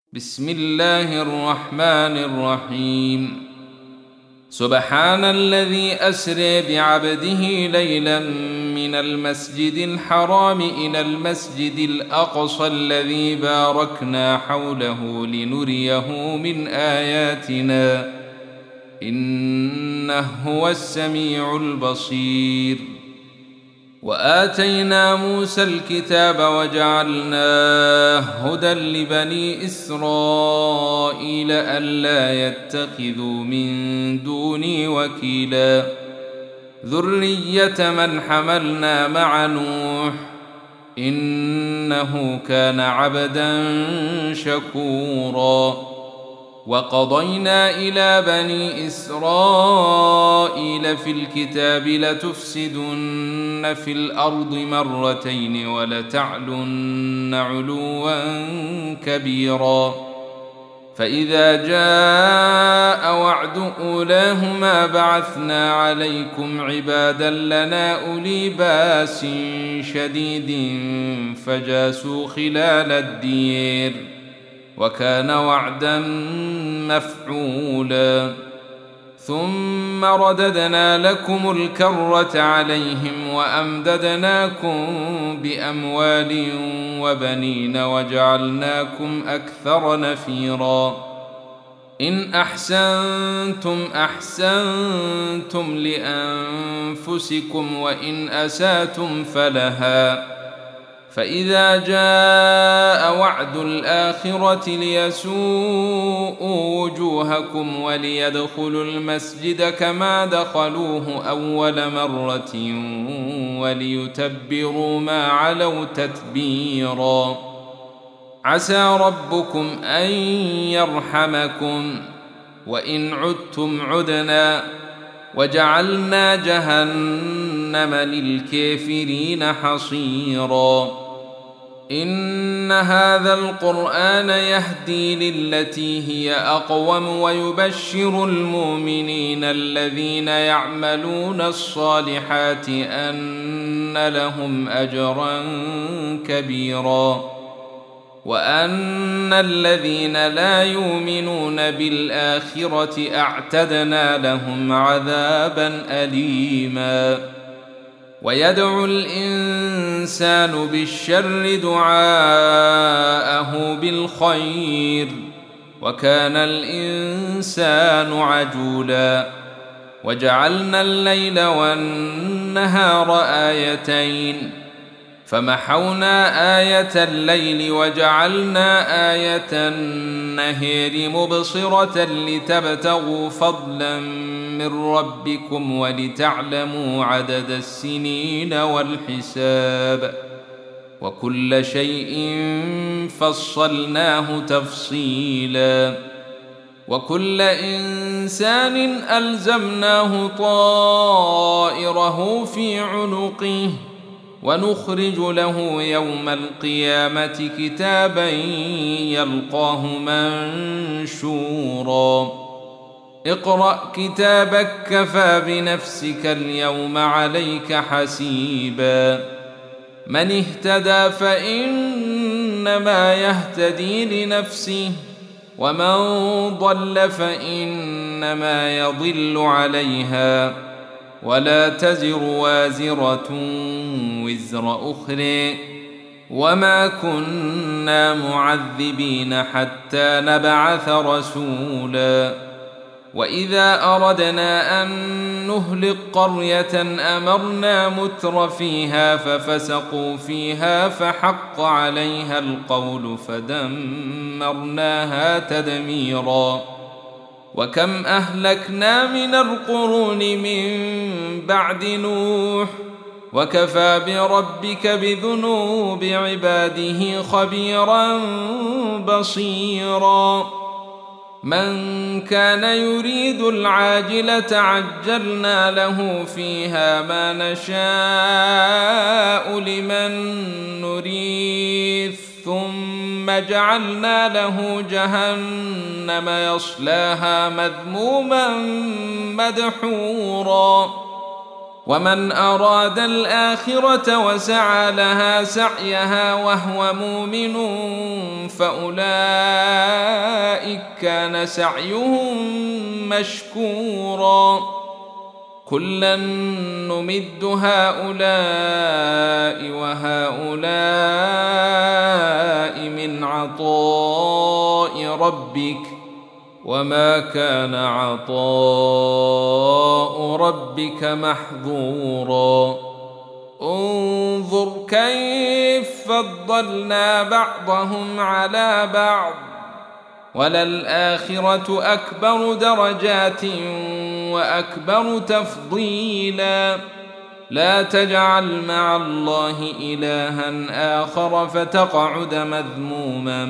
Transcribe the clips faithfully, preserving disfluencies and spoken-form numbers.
بسم الله الرحمن الرحيم. سبحان الذي أسرى بعبده ليلا من المسجد الحرام إلى المسجد الأقصى الذي باركنا حوله لنريه من آياتنا إنه هو السميع البصير. وآتينا موسى الكتاب وجعلناه هدى لبني إسرائيل ألا يتخذوا من دوني وكيلا ذرية من حملنا مع نوح إنه كان عبدا شكورا. وقضينا إلى بني إسرائيل في الكتاب لتفسدن في الأرض مرتين ولتعلن علوا كبيرا. فإذا جاء وعد أولاهما بعثنا عليكم عبادا لنا أولي باس شديد فجاسوا خلال الدير وكان وعدا مفعولا. ثم رددنا لكم الكرة عليهم وأمددناكم بأموال وبنين وجعلناكم أكثر نفيرا. إن أحسنتم أحسنتم لأنفسكم وإن أساتم فلها. فإذا جاء وعد الآخرة ليسوءوا وجوهكم وليدخلوا المسجد كما دخلوه أول مرة وليتبروا ما علوا تتبيرا. عسى ربكم أن يرحمكم وإن عدتم عدنا وجعلنا جهنم للكافرين حصيرا. إن هذا القرآن يهدي للتي هي أقوم ويبشر المؤمنين الذين يعملون الصالحات أن لهم أجرا كبيرا وأن الذين لا يؤمنون بالآخرة أعتدنا لهم عذابا أليما. ويدعو الإنسان بالشر دعاءه بالخير وكان الإنسان عجولا. وجعلنا الليل والنهار آيتين فمحونا آية الليل وجعلنا آية النهار مبصرة لتبتغوا فضلا من ربكم ولتعلموا عدد السنين والحساب وكل شيء فصلناه تفصيلا. وكل إنسان ألزمناه طائره في عنقه ونخرج له يوم القيامة كتابا يلقاه منشورا. اقرأ كتابك كفى بنفسك اليوم عليك حسيبا. من اهتدى فإنما يهتدي لنفسه ومن ضل فإنما يضل عليها ولا تزر وازرة وزر أخرى وما كنا معذبين حتى نبعث رسولا. وإذا أردنا أن نهلك قرية أمرنا متر فيها ففسقوا فيها فحق عليها القول فدمرناها تدميرا. وكم أهلكنا من القرون من بعد نوح وكفى بربك بذنوب عباده خبيرا بصيرا. من كان يريد العاجلة عجلنا له فيها ما نشاء لمن نريد ثم جعلنا له جهنم يصلاها مذموما مدحورا. ومن أراد الآخرة وسعى لها سعيها وهو مؤمن فأولئك كان سعيهم مشكورا كلا نمد هؤلاء وهؤلاء من عطاء ربك وما كان عطاء ربك محظورا انظر كيف فضلنا بعضهم على بعض وللآخرة أكبر درجات وأكبر تفضيلا لا تجعل مع الله إلها آخر فتقعد مذموما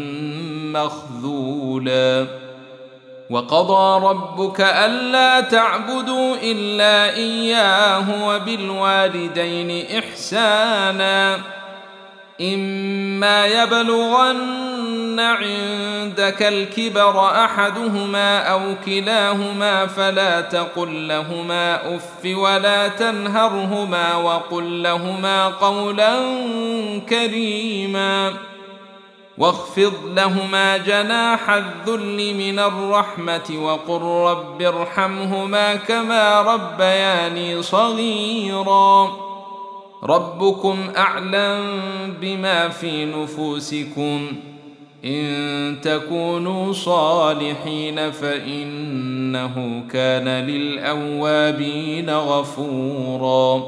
مخذولا وقضى ربك ألا تعبدوا إلا إياه وبالوالدين إحسانا إما يبلغن عندك الكبر أحدهما أو كلاهما فلا تقل لهما أف ولا تنهرهما وقل لهما قولا كريما واخفض لهما جناح الذل من الرحمة وقل رب ارحمهما كما ربياني صغيرا ربكم أعلم بما في نفوسكم إن تكونوا صالحين فإنه كان للأوابين غفورا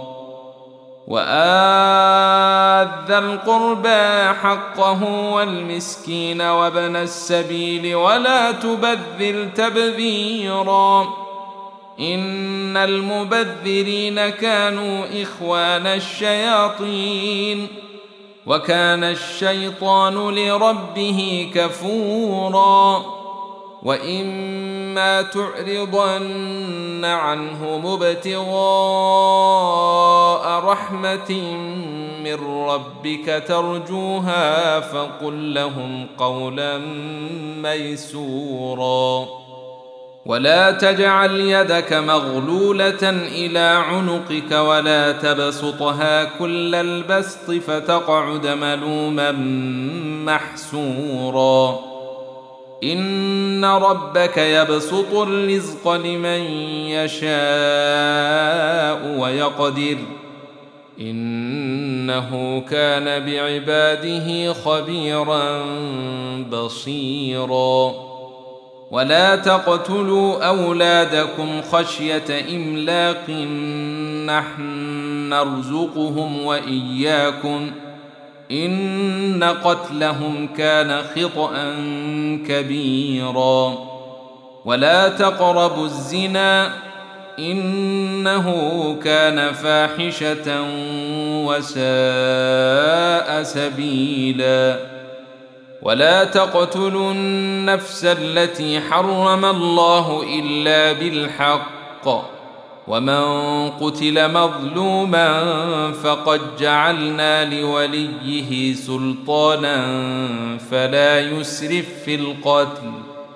وآت ذا القربى حقه والمسكين وابن السبيل ولا تبذر تبذيرا إن المبذرين كانوا إخوان الشياطين وكان الشيطان لربه كفورا وإما تعرضن عنهم ابتغاء رحمة من ربك ترجوها فقل لهم قولا ميسورا ولا تجعل يدك مغلولة إلى عنقك ولا تبسطها كل البسط فتقعد ملوما محسورا إن ربك يبسط الرزق لمن يشاء ويقدر إنه كان بعباده خبيرا بصيرا ولا تقتلوا أولادكم خشية إملاق نحن نرزقهم وإياكم إن قتلهم كان خطأ كبيرا ولا تقربوا الزنا إنه كان فاحشة وساء سبيلا ولا تقتلوا النفس التي حرم الله إلا بالحق ومن قتل مظلوما فقد جعلنا لوليه سلطانا فلا يسرف في القتل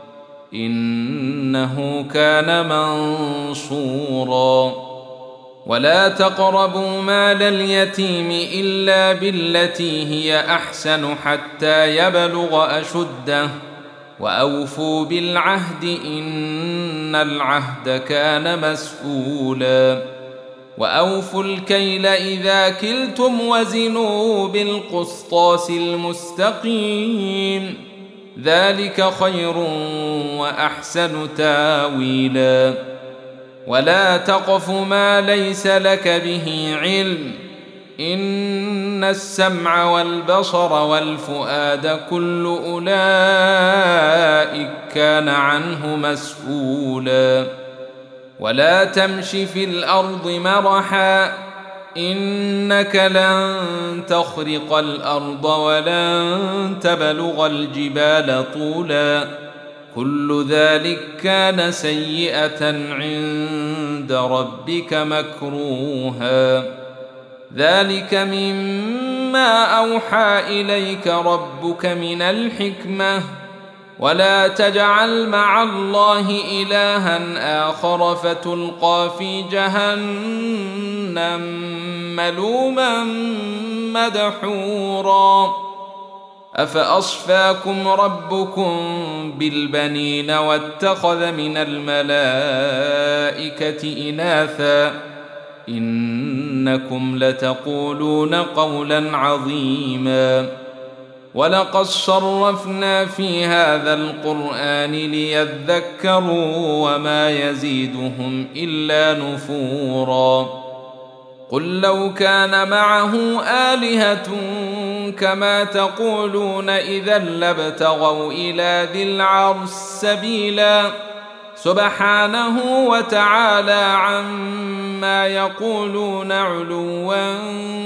إنه كان منصورا ولا تقربوا مال اليتيم إلا بالتي هي أحسن حتى يبلغ أشده وأوفوا بالعهد إن العهد كان مسؤولا وأوفوا الكيل إذا كلتم وزنوا بالقسطاس المستقيم ذلك خير وأحسن تاويلا ولا تقف ما ليس لك به علم إن السمع والبصر والفؤاد كل أولئك كان عنه مسؤولا ولا تمش في الأرض مرحا إنك لن تخرق الأرض ولن تبلغ الجبال طولا كل ذلك كان سيئة عند ربك مكروها ذلك مما أوحى إليك ربك من الحكمة ولا تجعل مع الله إلها آخر فتلقى في جهنم ملوما مدحورا أفأصفاكم ربكم بالبنين واتخذ من الملائكة إناثا إنكم لتقولون قولا عظيما ولقد صرفنا في هذا القرآن ليذكروا وما يزيدهم إلا نفورا قل لو كان معه آلهة كما تقولون إذا لابتغوا إلى ذي العرش سبيلا سبحانه وتعالى عما يقولون علوا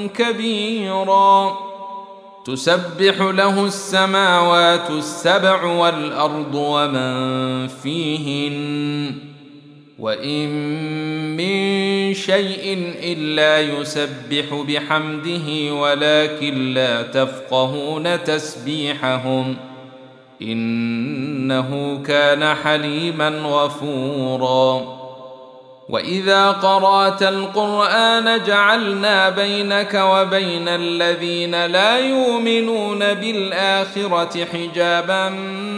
كبيرا تسبح له السماوات السبع والأرض ومن فيهن وإن من شيء إلا يسبح بحمده ولكن لا تفقهون تسبيحهم إنه كان حليما غفورا وإذا قرأت القرآن جعلنا بينك وبين الذين لا يؤمنون بالآخرة حجابا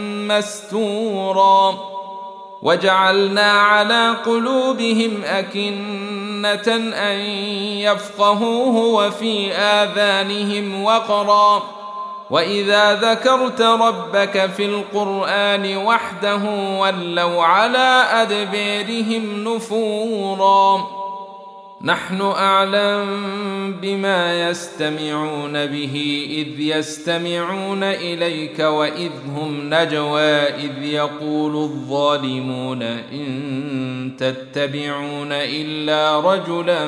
مستورا وجعلنا على قلوبهم أكنة أن يفقهوه وفي آذانهم وقرا وإذا ذكرت ربك في القرآن وحده ولوا على أدبارهم نفورا نحن أعلم بما يستمعون به إذ يستمعون إليك وإذ هم نجوى إذ يقول الظالمون إن تتبعون إلا رجلا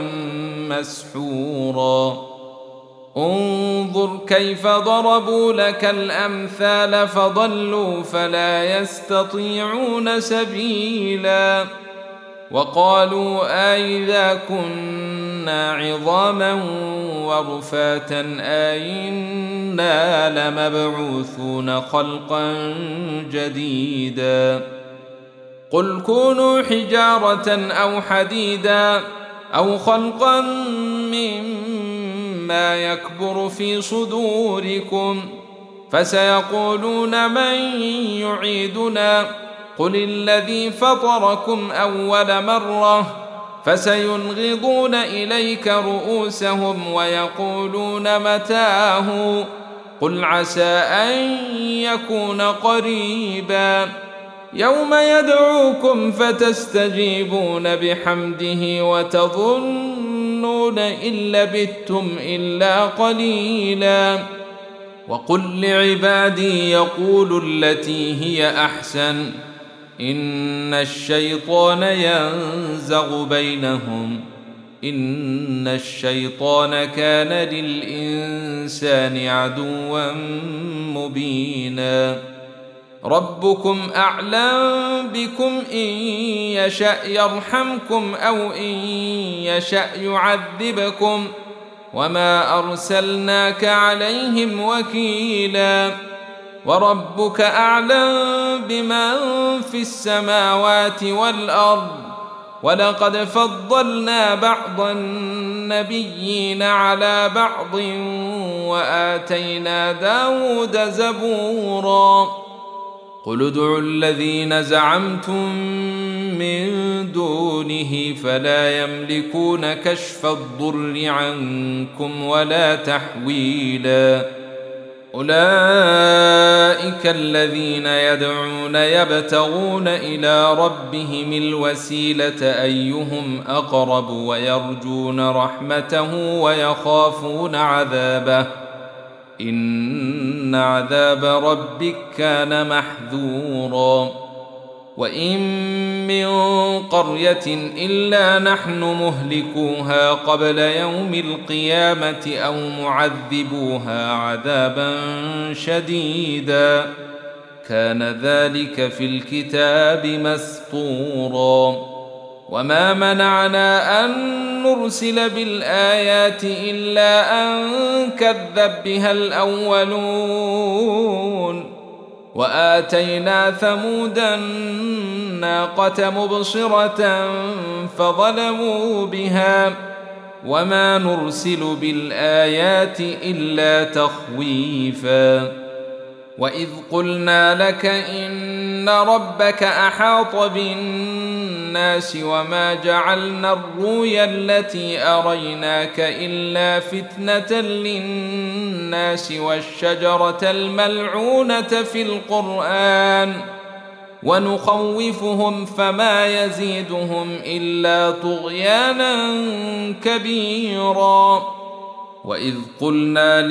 مسحورا انظر كيف ضربوا لك الأمثال فضلوا فلا يستطيعون سبيلا وقالوا أئذا كنا عظاما ورفاتا أئنا لمبعوثون خلقا جديدا قل كونوا حجارة أو حديدا أو خلقا مما يكبر في صدوركم فسيقولون من يعيدنا قل الذي فطركم أول مرة فسينغضون إليك رؤوسهم ويقولون متاه قل عسى أن يكون قريبا يوم يدعوكم فتستجيبون بحمده وتظنون إن لبثتم إلا قليلا وقل لعبادي يقولوا التي هي أحسن إن الشيطان ينزغ بينهم إن الشيطان كان للإنسان عدوا مبينا ربكم أعلم بكم إن يشأ يرحمكم أو إن يشأ يعذبكم وما أرسلناك عليهم وكيلا وربك أعلم بمن في السماوات والأرض ولقد فضلنا بعض النبيين على بعض وآتينا داود زبورا قل ادعوا الذين زعمتم من دونه فلا يملكون كشف الضر عنكم ولا تحويلا أولئك الذين يدعون يبتغون إلى ربهم الوسيلة أيهم أقرب ويرجون رحمته ويخافون عذابه إن عذاب ربك كان محذورا وإن من قرية إلا نحن مهلكوها قبل يوم القيامة أو معذبوها عذابا شديدا كان ذلك في الكتاب مسطورا وما منعنا أن نرسل بالآيات إلا أن كذب بها الأولون وآتينا ثمود الناقة مبصرة فظلموا بها وما نرسل بالآيات إلا تخويفا وإذ قلنا لك إن ربك أحاط بالناس وما جعلنا الرؤيا التي أريناك إلا فتنة للناس والشجرة الملعونة في القرآن ونخوفهم فما يزيدهم إلا طغيانا كبيرا. وإذ قلنا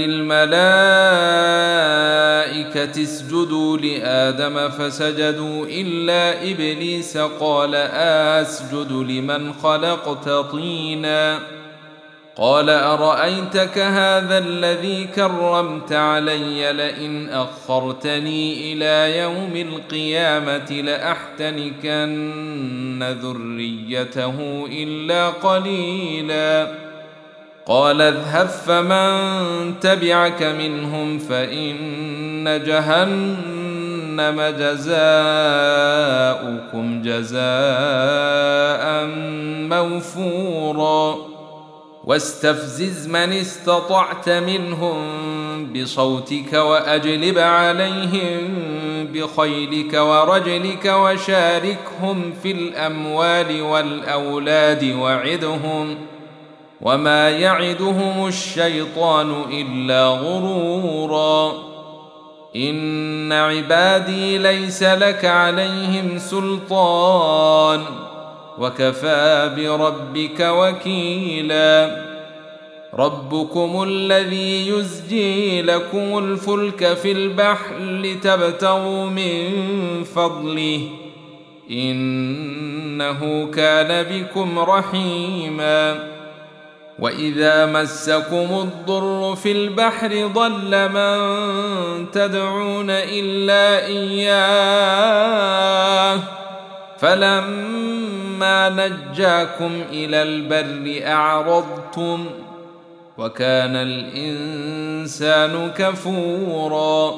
للملائكة اسجدوا لآدم فسجدوا إلا إبليس قال أسجد لمن خلقت طينا قال أرأيتك هذا الذي كرمت علي لئن أخرتني إلى يوم القيامة لأحتنكن ذريته إلا قليلا. قال اذهب فمن تبعك منهم فإن جهنم جزاؤكم جزاء موفورا. واستفزز من استطعت منهم بصوتك وأجلب عليهم بخيلك ورجلك وشاركهم في الأموال والأولاد وعدهم وما يعدهم الشيطان إلا غرورا. إن عبادي ليس لك عليهم سلطان وكفى بربك وكيلا. ربكم الذي يزجي لكم الفلك في البحر لتبتغوا من فضله إنه كان بكم رحيما. وإذا مسكم الضر في البحر ضل من تدعون إلا إياه فلما نجاكم إلى البر أعرضتم وكان الإنسان كفورا.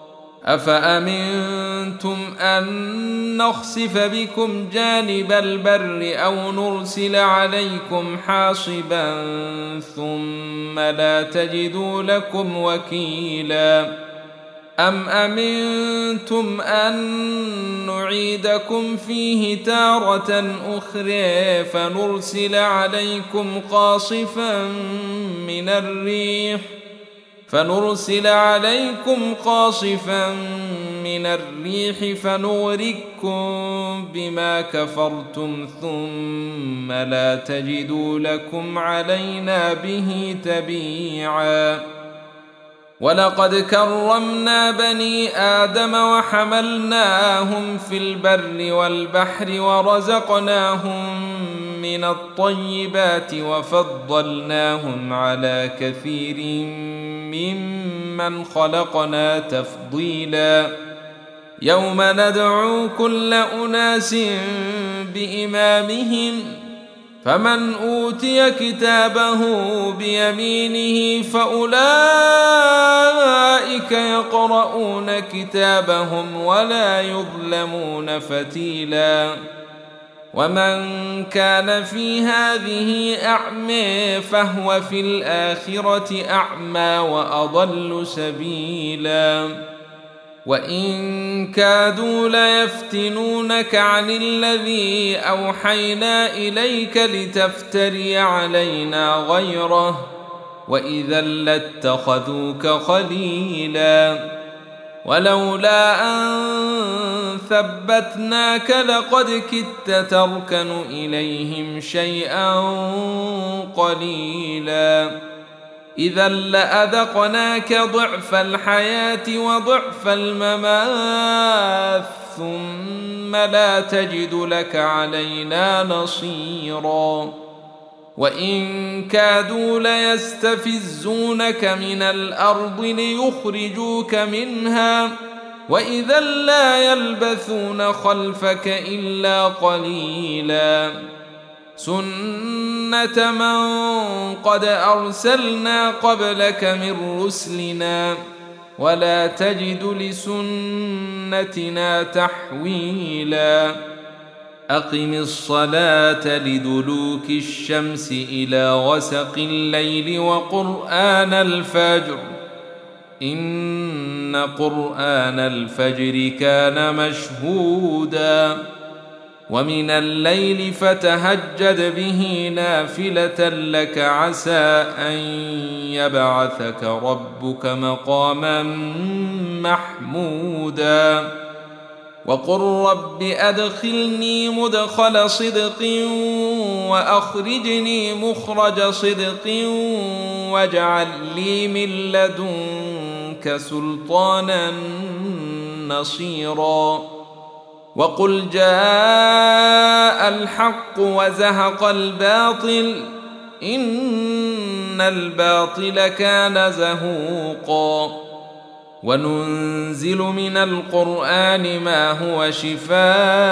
أفأمنتم أن نخسف بكم جانب البر أو نرسل عليكم حاصبا ثم لا تجدوا لكم وكيلا. أم أمنتم أن نعيدكم فيه تارة أخرى فنرسل عليكم قاصفا من الريح فنرسل عليكم قاصفا من الريح فنغرقكم بما كفرتم ثم لا تجدوا لكم علينا به تبيعا. ولقد كرمنا بني آدم وحملناهم في البر والبحر ورزقناهم من الطيبات وفضلناهم على كثير ممن خلقنا تفضيلا. يوم ندعو كل أناس بإمامهم فمن أوتي كتابه بيمينه فأولئك يقرؤون كتابهم ولا يظلمون فتيلا. ومن كان في هذه أعمى فهو في الآخرة أعمى وأضل سبيلا. وإن كادوا ليفتنونك عن الذي أوحينا إليك لتفتري علينا غيره وإذا لاتخذوك خليلا. ولولا أن ثبتناك لقد كدت تركن إليهم شيئا قليلا. إذا لأذقناك ضعف الحياة وضعف الممات ثم لا تجد لك علينا نصيرا. وإن كادوا ليستفزونك من الأرض ليخرجوك منها وإذا لا يلبثون خلفك إلا قليلا. سنة من قد أرسلنا قبلك من رسلنا ولا تجد لسنتنا تحويلا. أقم الصلاة لدلوك الشمس إلى غسق الليل وقرآن الفجر إن قرآن الفجر كان مشهودا ومن الليل فتهجد به نافلة لك عسى أن يبعثك ربك مقاما محمودا وقل رب أدخلني مدخل صدق وأخرجني مخرج صدق واجعل لي من لدنك سلطانا نصيرا وقل جاء الحق وزهق الباطل إن الباطل كان زهوقا وننزل من القرآن ما هو شفاء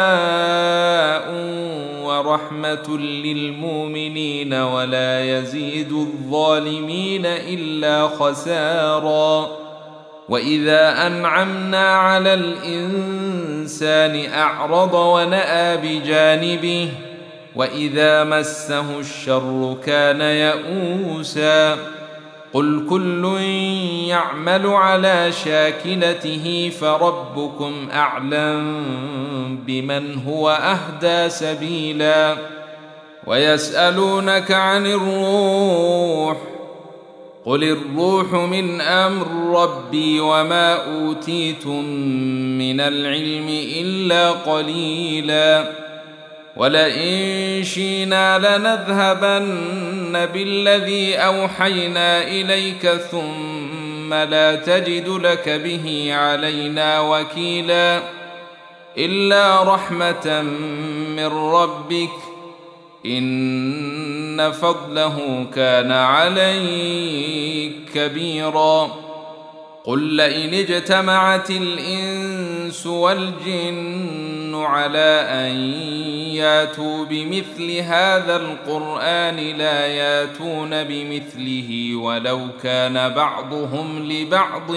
ورحمة للمؤمنين ولا يزيد الظالمين إلا خسارا وإذا أنعمنا على الإنسان أعرض ونأى بجانبه وإذا مسه الشر كان يئوسا قل كل يعمل على شاكلته فربكم أعلم بمن هو أهدى سبيلا ويسألونك عن الروح قل الروح من أمر ربي وما أوتيتم من العلم إلا قليلا ولئن شئنا لنذهبن بالذي أوحينا إليك ثم لا تجد لك به علينا وكيلا إلا رحمة من ربك إن فضله كان عليك كبيرا قل لئن اجتمعت الإنس والجن على أن ياتوا بمثل هذا القرآن لا ياتون بمثله ولو كان بعضهم لبعض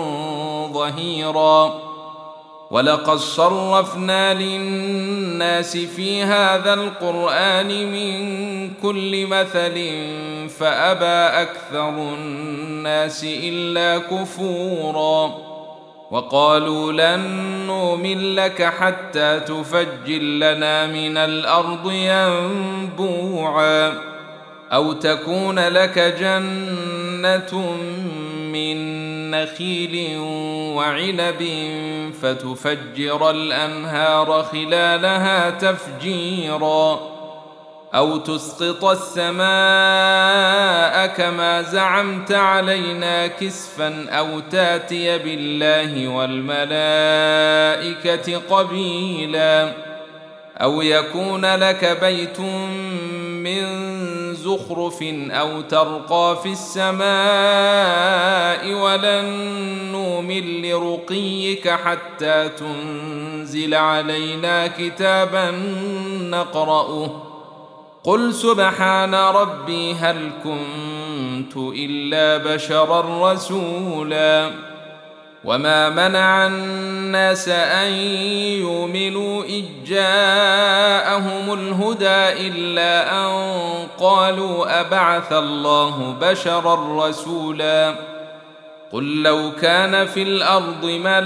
ظهيرا ولقد صرفنا للناس في هذا القرآن من كل مثل فأبى أكثر الناس إلا كفورا وقالوا لن نؤمن لك حتى تفجر لنا من الأرض ينبوعا أو تكون لك جنة من نخيل وعنب فتفجر الأنهار خلالها تفجيرا أو تسقط السماء كما زعمت علينا كسفا أو تاتي بالله والملائكة قبيلا أو يكون لك بيت من زخرف أو ترقى في السماء ولن نؤمن لرقيك حتى تنزل علينا كتابا نقرأه قل سبحان ربي هل كنت إلا بشرا رسولا وما منع الناس أن يؤمنوا إذ جاءهم الهدى إلا أن قالوا أبعث الله بشرا رسولا قل لو كان في الأرض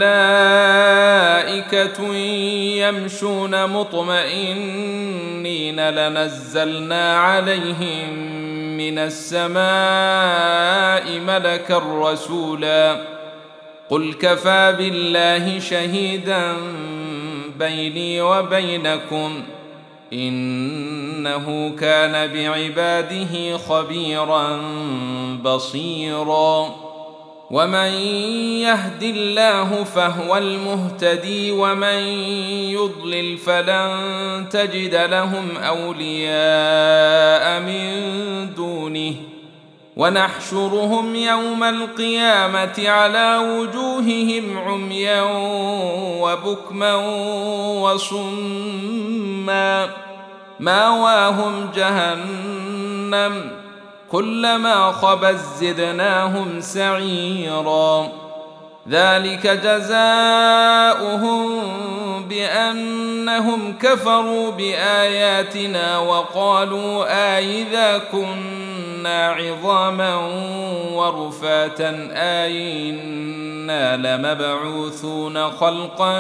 ملائكة يمشون مطمئنين لنزلنا عليهم من السماء ملكا رسولا قل كفى بالله شهيدا بيني وبينكم إنه كان بعباده خبيرا بصيرا ومن يهد الله فهو المهتدي ومن يضلل فلن تجد لهم أولياء من دونه ونحشرهم يوم القيامة على وجوههم عميا وبكما وصما ماواهم جهنم كلما خبت زدناهم سعيرا ذلك جزاؤهم بأنهم كفروا بآياتنا وقالوا أإذا كنا كنا عظاما ورفاتا أئنا لمبعوثون خلقا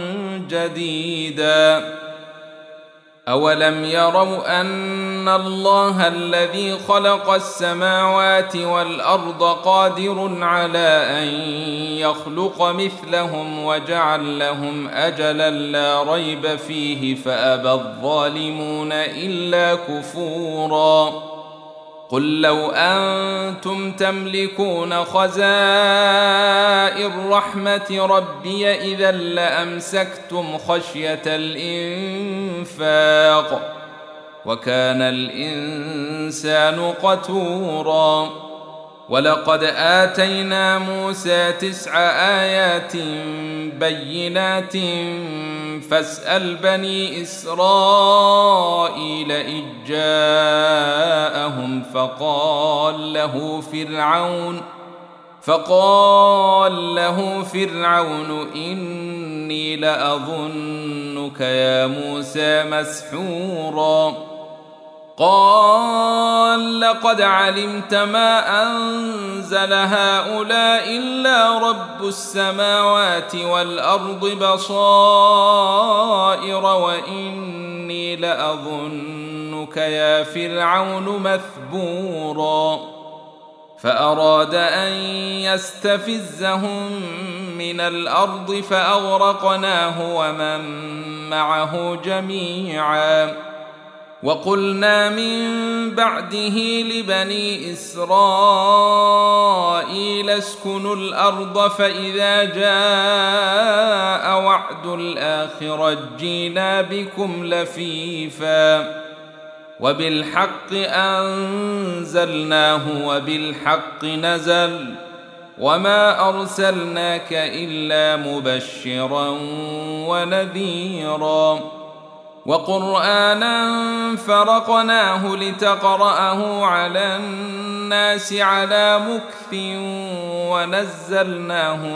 جديدا أولم يروا أن الله الذي خلق السماوات والأرض قادر على أن يخلق مثلهم وجعل لهم أجلا لا ريب فيه فأبى الظالمون إلا كفورا قل لو أنتم تملكون خزائن رحمة ربي إذا لأمسكتم خشية الإنفاق وكان الإنسان قتورا ولقد آتينا موسى تسع آيات بينات فاسأل بني إسرائيل إذ جاءهم فقال له فرعون فقال له فرعون إني لأظنك يا موسى مسحورا قال لقد علمت ما أنزل هؤلاء إلا رب السماوات والأرض بصائر وإني لأظنك يا فرعون مثبورا فأراد أن يستفزهم من الأرض فأغرقناه ومن معه جميعا وقلنا من بعده لبني إسرائيل اسكنوا الأرض فإذا جاء وعد الآخرة جئنا بكم لفيفا وبالحق أنزلناه وبالحق نزل وما أرسلناك إلا مبشرا ونذيرا وقرآنا فرقناه لتقرأه على الناس على مكث ونزلناه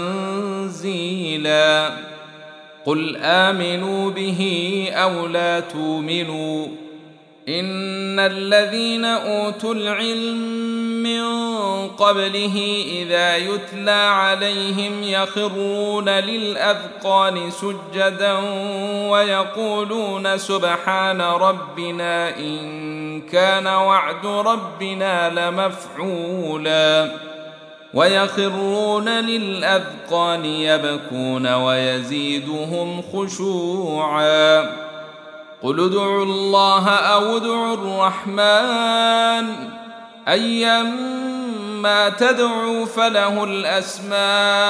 تنزيلا قل آمنوا به أو لا تؤمنوا إن الذين أوتوا العلم من قبله إذا يتلى عليهم يخرون للأذقان سجدا ويقولون سبحان ربنا إن كان وعد ربنا لمفعولا ويخرون للأذقان يبكون ويزيدهم خشوعا قل ادعوا الله أو ادعوا الرحمن أيما تدعوا فله الأسماء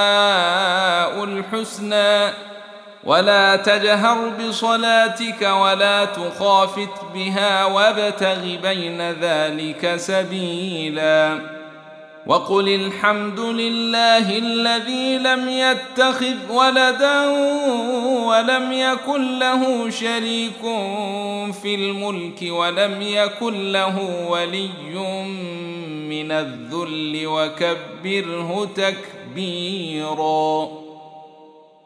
الحسنى ولا تجهر بصلاتك ولا تخافت بها وابتغ بين ذلك سبيلا وقل الحمد لله الذي لم يتخذ ولدا ولم يكن له شريك في الملك ولم يكن له ولي من الذل وكبره تكبيرا.